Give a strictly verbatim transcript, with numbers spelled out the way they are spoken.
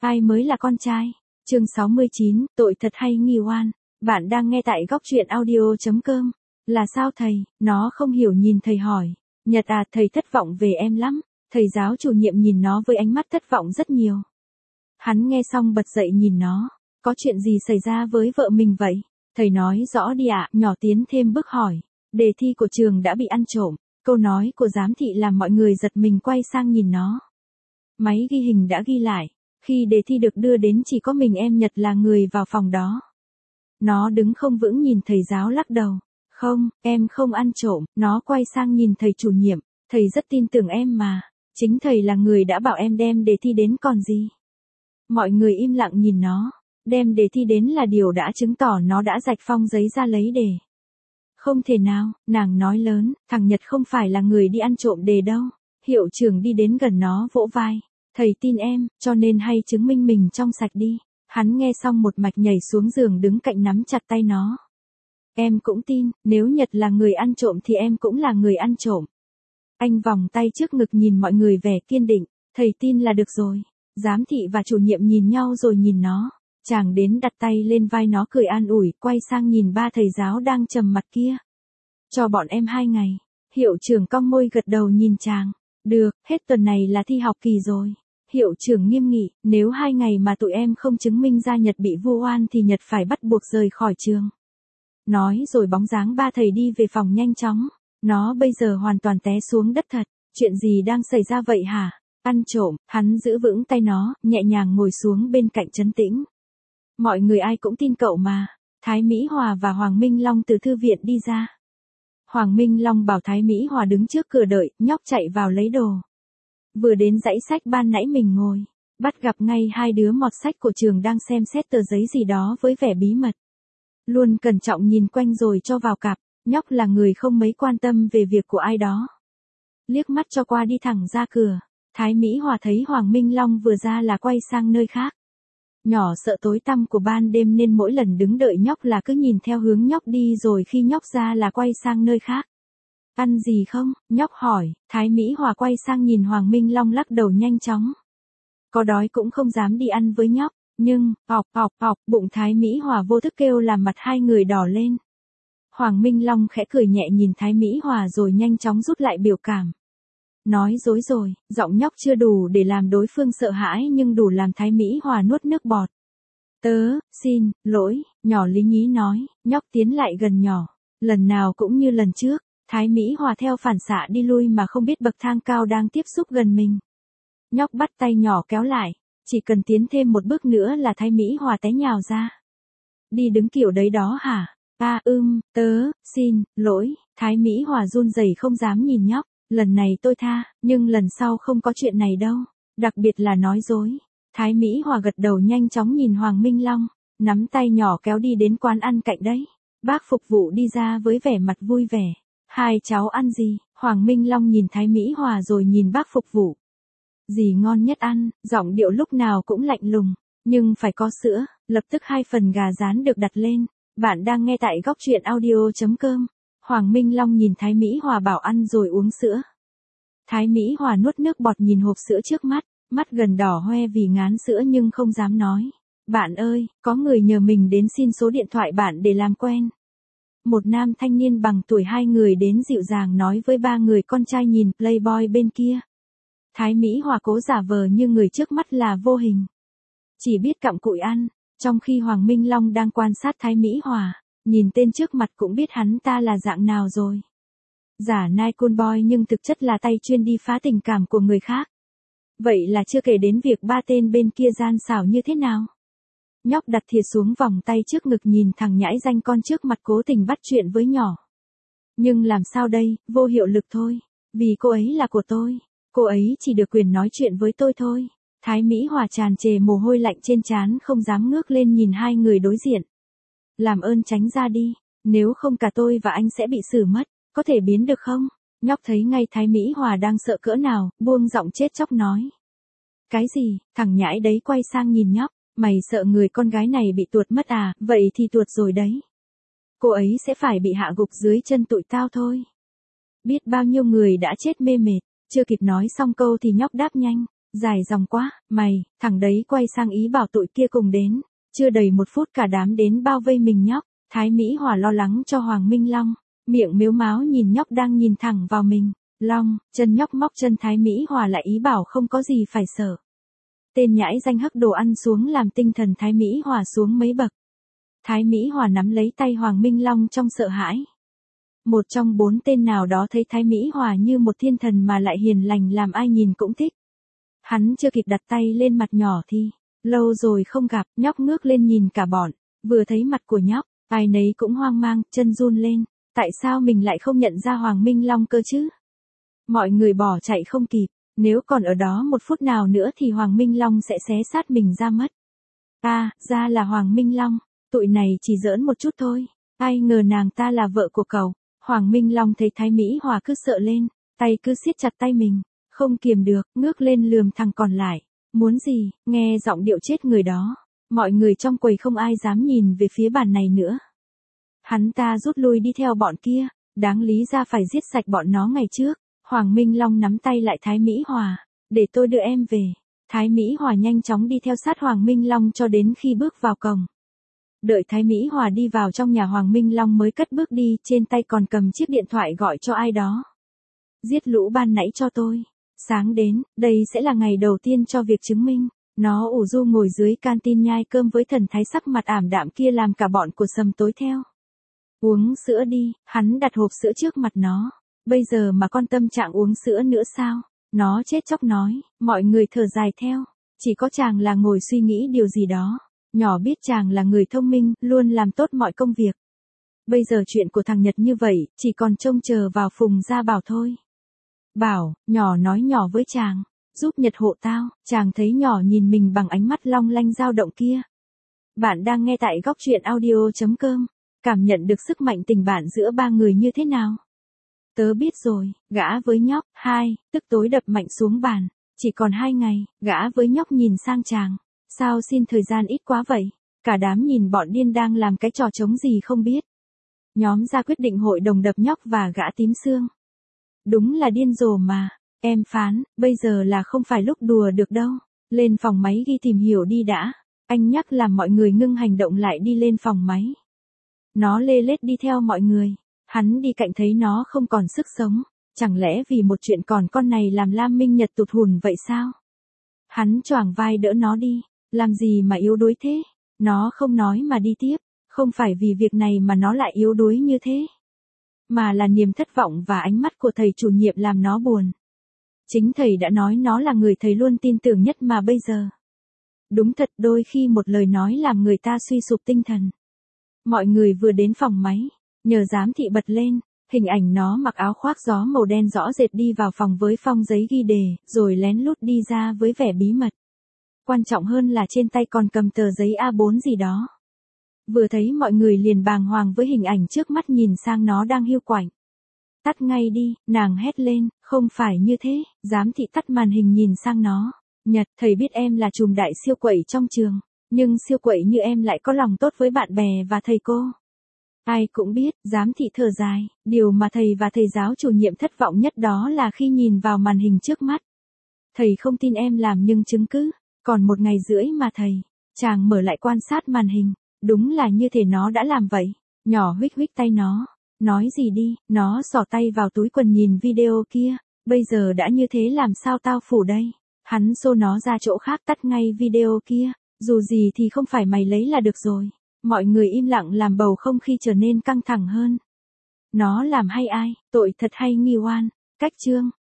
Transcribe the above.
Ai mới là con trai? Chương sáu mươi chín, tội thật hay nghi oan. Bạn đang nghe tại góc truyện audio chấm com. Là sao thầy? Nó không hiểu nhìn thầy hỏi. Nhật à, thầy thất vọng về em lắm. Thầy giáo chủ nhiệm nhìn nó với ánh mắt thất vọng rất nhiều. Hắn nghe xong bật dậy nhìn nó. Có chuyện gì xảy ra với vợ mình vậy? Thầy nói rõ đi ạ. Nhỏ tiến thêm bước hỏi. Đề thi của trường đã bị ăn trộm. Câu nói của giám thị làm mọi người giật mình quay sang nhìn nó. Máy ghi hình đã ghi lại. Khi đề thi được đưa đến chỉ có mình em Nhật là người vào phòng đó. Nó đứng không vững nhìn thầy giáo lắc đầu. Không, em không ăn trộm. Nó quay sang nhìn thầy chủ nhiệm. Thầy rất tin tưởng em mà. Chính thầy là người đã bảo em đem đề thi đến còn gì. Mọi người im lặng nhìn nó. Đem đề thi đến là điều đã chứng tỏ nó đã rạch phong giấy ra lấy đề. Không thể nào, nàng nói lớn, thằng Nhật không phải là người đi ăn trộm đề đâu. Hiệu trưởng đi đến gần nó vỗ vai. Thầy tin em, cho nên hay chứng minh mình trong sạch đi. Hắn nghe xong một mạch nhảy xuống giường đứng cạnh nắm chặt tay nó. Em cũng tin, nếu Nhật là người ăn trộm thì em cũng là người ăn trộm. Anh vòng tay trước ngực nhìn mọi người vẻ kiên định. Thầy tin là được rồi. Giám thị và chủ nhiệm nhìn nhau rồi nhìn nó. Chàng đến đặt tay lên vai nó cười an ủi, quay sang nhìn ba thầy giáo đang trầm mặt kia. Cho bọn em hai ngày. Hiệu trưởng cong môi gật đầu nhìn chàng. Được, hết tuần này là thi học kỳ rồi. Hiệu trưởng nghiêm nghị, nếu hai ngày mà tụi em không chứng minh ra Nhật bị vu oan thì Nhật phải bắt buộc rời khỏi trường. Nói rồi bóng dáng ba thầy đi về phòng nhanh chóng. Nó bây giờ hoàn toàn té xuống đất thật. Chuyện gì đang xảy ra vậy hả? Ăn trộm, hắn giữ vững tay nó, nhẹ nhàng ngồi xuống bên cạnh trấn tĩnh. Mọi người ai cũng tin cậu mà. Thái Mỹ Hòa và Hoàng Minh Long từ thư viện đi ra. Hoàng Minh Long bảo Thái Mỹ Hòa đứng trước cửa đợi, nhóc chạy vào lấy đồ. Vừa đến dãy sách ban nãy mình ngồi, bắt gặp ngay hai đứa mọt sách của trường đang xem xét tờ giấy gì đó với vẻ bí mật. Luôn cẩn trọng nhìn quanh rồi cho vào cặp, nhóc là người không mấy quan tâm về việc của ai đó. Liếc mắt cho qua đi thẳng ra cửa, Thái Mỹ Hòa thấy Hoàng Minh Long vừa ra là quay sang nơi khác. Nhỏ sợ tối tăm của ban đêm nên mỗi lần đứng đợi nhóc là cứ nhìn theo hướng nhóc đi rồi khi nhóc ra là quay sang nơi khác. Ăn gì không? Nhóc hỏi. Thái Mỹ Hòa quay sang nhìn Hoàng Minh Long lắc đầu nhanh chóng. Có đói cũng không dám đi ăn với nhóc. Nhưng, ọc ọc ọc, bụng Thái Mỹ Hòa vô thức kêu làm mặt hai người đỏ lên. Hoàng Minh Long khẽ cười nhẹ nhìn Thái Mỹ Hòa rồi nhanh chóng rút lại biểu cảm. Nói dối rồi, giọng nhóc chưa đủ để làm đối phương sợ hãi nhưng đủ làm Thái Mỹ Hòa nuốt nước bọt. Tớ, xin, lỗi, nhỏ lý nhí nói, nhóc tiến lại gần nhỏ. Lần nào cũng như lần trước, Thái Mỹ Hòa theo phản xạ đi lui mà không biết bậc thang cao đang tiếp xúc gần mình. Nhóc bắt tay nhỏ kéo lại, chỉ cần tiến thêm một bước nữa là Thái Mỹ Hòa té nhào ra. Đi đứng kiểu đấy đó hả? À ưm, tớ, xin, lỗi, Thái Mỹ Hòa run rẩy không dám nhìn nhóc. Lần này tôi tha, nhưng lần sau không có chuyện này đâu. Đặc biệt là nói dối. Thái Mỹ Hòa gật đầu nhanh chóng nhìn Hoàng Minh Long. Nắm tay nhỏ kéo đi đến quán ăn cạnh đấy. Bác phục vụ đi ra với vẻ mặt vui vẻ. Hai cháu ăn gì? Hoàng Minh Long nhìn Thái Mỹ Hòa rồi nhìn bác phục vụ. Gì ngon nhất ăn? Giọng điệu lúc nào cũng lạnh lùng. Nhưng phải có sữa. Lập tức hai phần gà rán được đặt lên. Bạn đang nghe tại góc truyện audio chấm com. Hoàng Minh Long nhìn Thái Mỹ Hòa bảo ăn rồi uống sữa. Thái Mỹ Hòa nuốt nước bọt nhìn hộp sữa trước mắt, mắt gần đỏ hoe vì ngán sữa nhưng không dám nói. Bạn ơi, có người nhờ mình đến xin số điện thoại bạn để làm quen. Một nam thanh niên bằng tuổi hai người đến dịu dàng nói với ba người con trai nhìn Playboy bên kia. Thái Mỹ Hòa cố giả vờ như người trước mắt là vô hình. Chỉ biết cặm cụi ăn, trong khi Hoàng Minh Long đang quan sát Thái Mỹ Hòa. Nhìn tên trước mặt cũng biết hắn ta là dạng nào rồi. Giả nai cool boy nhưng thực chất là tay chuyên đi phá tình cảm của người khác. Vậy là chưa kể đến việc ba tên bên kia gian xảo như thế nào. Nhóc đặt thìa xuống vòng tay trước ngực nhìn thằng nhãi danh con trước mặt cố tình bắt chuyện với nhỏ. Nhưng làm sao đây, vô hiệu lực thôi. Vì cô ấy là của tôi. Cô ấy chỉ được quyền nói chuyện với tôi thôi. Thái Mỹ Hòa tràn trề mồ hôi lạnh trên trán không dám ngước lên nhìn hai người đối diện. Làm ơn tránh ra đi, nếu không cả tôi và anh sẽ bị xử mất, có thể biến được không? Nhóc thấy ngay Thái Mỹ Hòa đang sợ cỡ nào, buông giọng chết chóc nói. Cái gì? Thằng nhãi đấy quay sang nhìn nhóc, mày sợ người con gái này bị tuột mất à, vậy thì tuột rồi đấy. Cô ấy sẽ phải bị hạ gục dưới chân tụi tao thôi. Biết bao nhiêu người đã chết mê mệt, chưa kịp nói xong câu thì nhóc đáp nhanh. Dài dòng quá, mày, thằng đấy quay sang ý bảo tụi kia cùng đến. Chưa đầy một phút cả đám đến bao vây mình nhóc. Thái Mỹ Hòa lo lắng cho Hoàng Minh Long. Miệng mếu máo nhìn nhóc đang nhìn thẳng vào mình. Long, chân nhóc móc chân Thái Mỹ Hòa lại ý bảo không có gì phải sợ. Tên nhãi danh hắc đồ ăn xuống làm tinh thần Thái Mỹ Hòa xuống mấy bậc. Thái Mỹ Hòa nắm lấy tay Hoàng Minh Long trong sợ hãi. Một trong bốn tên nào đó thấy Thái Mỹ Hòa như một thiên thần mà lại hiền lành làm ai nhìn cũng thích. Hắn chưa kịp đặt tay lên mặt nhỏ thì, lâu rồi không gặp, nhóc ngước lên nhìn cả bọn, vừa thấy mặt của nhóc, ai nấy cũng hoang mang, chân run lên, tại sao mình lại không nhận ra Hoàng Minh Long cơ chứ? Mọi người bỏ chạy không kịp, nếu còn ở đó một phút nào nữa thì Hoàng Minh Long sẽ xé xác mình ra mất. À, ra là Hoàng Minh Long, tụi này chỉ giỡn một chút thôi, ai ngờ nàng ta là vợ của cậu. Hoàng Minh Long thấy Thái Mỹ Hòa cứ sợ lên, tay cứ siết chặt tay mình, không kiềm được, ngước lên lườm thằng còn lại. Muốn gì, nghe giọng điệu chết người đó. Mọi người trong quầy không ai dám nhìn về phía bàn này nữa. Hắn ta rút lui đi theo bọn kia, đáng lý ra phải giết sạch bọn nó ngày trước. Hoàng Minh Long nắm tay lại Thái Mỹ Hòa, để tôi đưa em về. Thái Mỹ Hòa nhanh chóng đi theo sát Hoàng Minh Long cho đến khi bước vào cổng. Đợi Thái Mỹ Hòa đi vào trong nhà Hoàng Minh Long mới cất bước đi, trên tay còn cầm chiếc điện thoại gọi cho ai đó. Giết lũ ban nãy cho tôi. Sáng đến, đây sẽ là ngày đầu tiên cho việc chứng minh. Nó ủ rũ ngồi dưới canteen nhai cơm với thần thái sắc mặt ảm đạm kia làm cả bọn của Sầm tối theo. Uống sữa đi, hắn đặt hộp sữa trước mặt nó. Bây giờ mà con tâm trạng uống sữa nữa sao? Nó chết chóc nói, mọi người thở dài theo. Chỉ có chàng là ngồi suy nghĩ điều gì đó. Nhỏ biết chàng là người thông minh, luôn làm tốt mọi công việc. Bây giờ chuyện của thằng Nhật như vậy, chỉ còn trông chờ vào Phùng Gia Bảo thôi. Bảo, nhỏ nói nhỏ với chàng, giúp Nhật hộ tao. Chàng thấy nhỏ nhìn mình bằng ánh mắt long lanh dao động kia. Bạn đang nghe tại góc truyện audio chấm com. Cảm nhận được sức mạnh tình bạn giữa ba người như thế nào? Tớ biết rồi, gã với nhóc, hai, tức tối đập mạnh xuống bàn. Chỉ còn hai ngày, gã với nhóc nhìn sang chàng. Sao xin thời gian ít quá vậy? Cả đám nhìn bọn điên đang làm cái trò trống gì không biết. Nhóm ra quyết định hội đồng đập nhóc và gã tím xương. Đúng là điên rồ mà. Em phán, bây giờ là không phải lúc đùa được đâu. Lên phòng máy ghi tìm hiểu đi đã. Anh nhắc làm mọi người ngưng hành động lại đi lên phòng máy. Nó lê lết đi theo mọi người. Hắn đi cạnh thấy nó không còn sức sống. Chẳng lẽ vì một chuyện còn con này làm Lam Minh Nhật tụt hùn vậy sao? Hắn choàng vai đỡ nó đi. Làm gì mà yếu đuối thế? Nó không nói mà đi tiếp. Không phải vì việc này mà nó lại yếu đuối như thế. Mà là niềm thất vọng và ánh mắt của thầy chủ nhiệm làm nó buồn. Chính thầy đã nói nó là người thầy luôn tin tưởng nhất mà bây giờ. Đúng thật đôi khi một lời nói làm người ta suy sụp tinh thần. Mọi người vừa đến phòng máy. Nhờ giám thị bật lên. Hình ảnh nó mặc áo khoác gió màu đen rõ rệt đi vào phòng với phong giấy ghi đề. Rồi lén lút đi ra với vẻ bí mật. Quan trọng hơn là trên tay còn cầm tờ giấy A bốn gì đó. Vừa thấy mọi người liền bàng hoàng với hình ảnh trước mắt nhìn sang nó đang hiu quạnh. Tắt ngay đi, nàng hét lên, không phải như thế, giám thị tắt màn hình nhìn sang nó. Nhật, thầy biết em là trùm đại siêu quậy trong trường, nhưng siêu quậy như em lại có lòng tốt với bạn bè và thầy cô. Ai cũng biết, giám thị thở dài, điều mà thầy và thầy giáo chủ nhiệm thất vọng nhất đó là khi nhìn vào màn hình trước mắt. Thầy không tin em làm nhưng chứng cứ, còn một ngày rưỡi mà thầy. Chàng mở lại quan sát màn hình, đúng là như thể nó đã làm vậy. Nhỏ huých huých tay nó, nói gì đi, nó xỏ tay vào túi quần nhìn video kia, bây giờ đã như thế làm sao tao phủ đây. Hắn xô nó ra chỗ khác tắt ngay video kia, dù gì thì không phải mày lấy là được rồi. Mọi người im lặng làm bầu không khí trở nên căng thẳng hơn. Nó làm hay ai, tội thật hay nghi oan, cách chương.